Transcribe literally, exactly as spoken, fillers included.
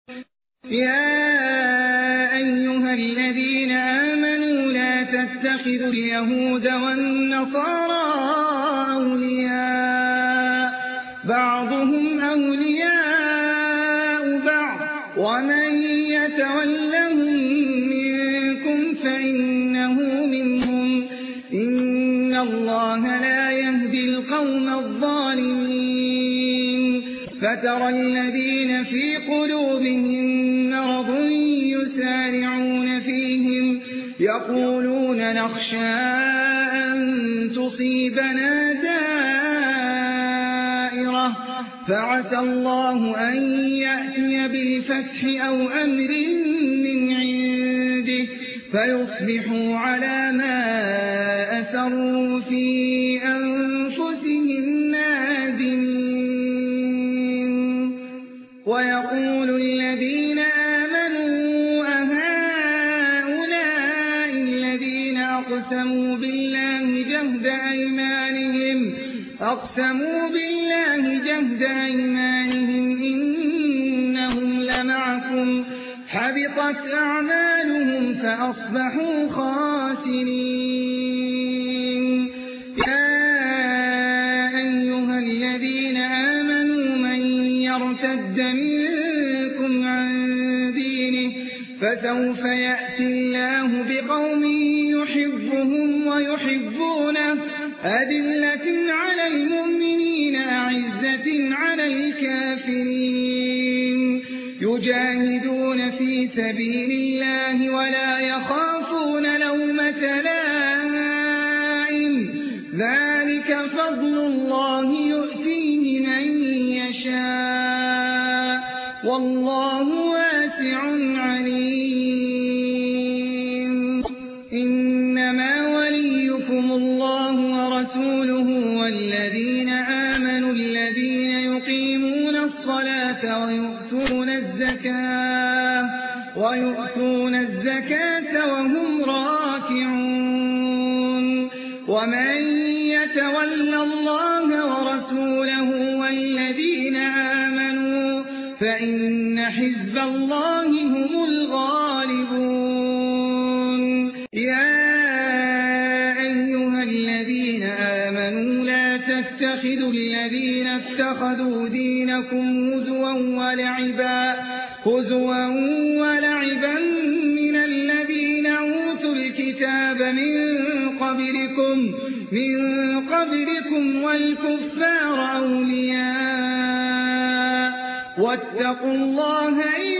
يا أيها الذين آمنوا لا تتخذوا اليهود والنصارى أولياء بعضهم أولياء بعض ومن يتولهم منكم فإنه منهم إن الله لا يهدي القوم الظالمين فترى الذين في قلوبهم مرض يسارعون فيهم يقولون نخشى أن تصيبنا دائرة فعسى الله أن يأتي بالفتح أو أمر من عنده فيصبحوا على ما أسروا في أنفسهم نادمين ويقول الذين آمنوا أهؤلاء الذين أقسموا بالله جهد أيمانهم أقسموا بالله جهد أيمانهم إنهم لمعكم حبطت أعمالهم فأصبحوا خاسرين يا أيها الذين آمنوا من يرتد منكم عن دينه فسوف يأتي الله بقوم يحبهم ويحبونه أذلة على المؤمنين أعزة على الكافرين يجاهدون في سبيل الله ولا يخافون لومة لائم ذلك فضل الله يؤتيه من يشاء والله واسع عليم إنما وليكم الله ورسوله والذين آمنوا الذين يقيمون الصلاة ويؤتون الزكاة ويؤتون الزكاة وهم راكعون ومن يتولى الله ورسوله والذين آمنوا فإن حزب الله هم الغالبون يا أيها الذين آمنوا لا تتخذوا الذين اتخذوا دينكم هزوا ولعبا هزوا ولعبا من الذين أوتوا الكتاب من قبلكم من قبلكم والكفار أولياء واتقوا الله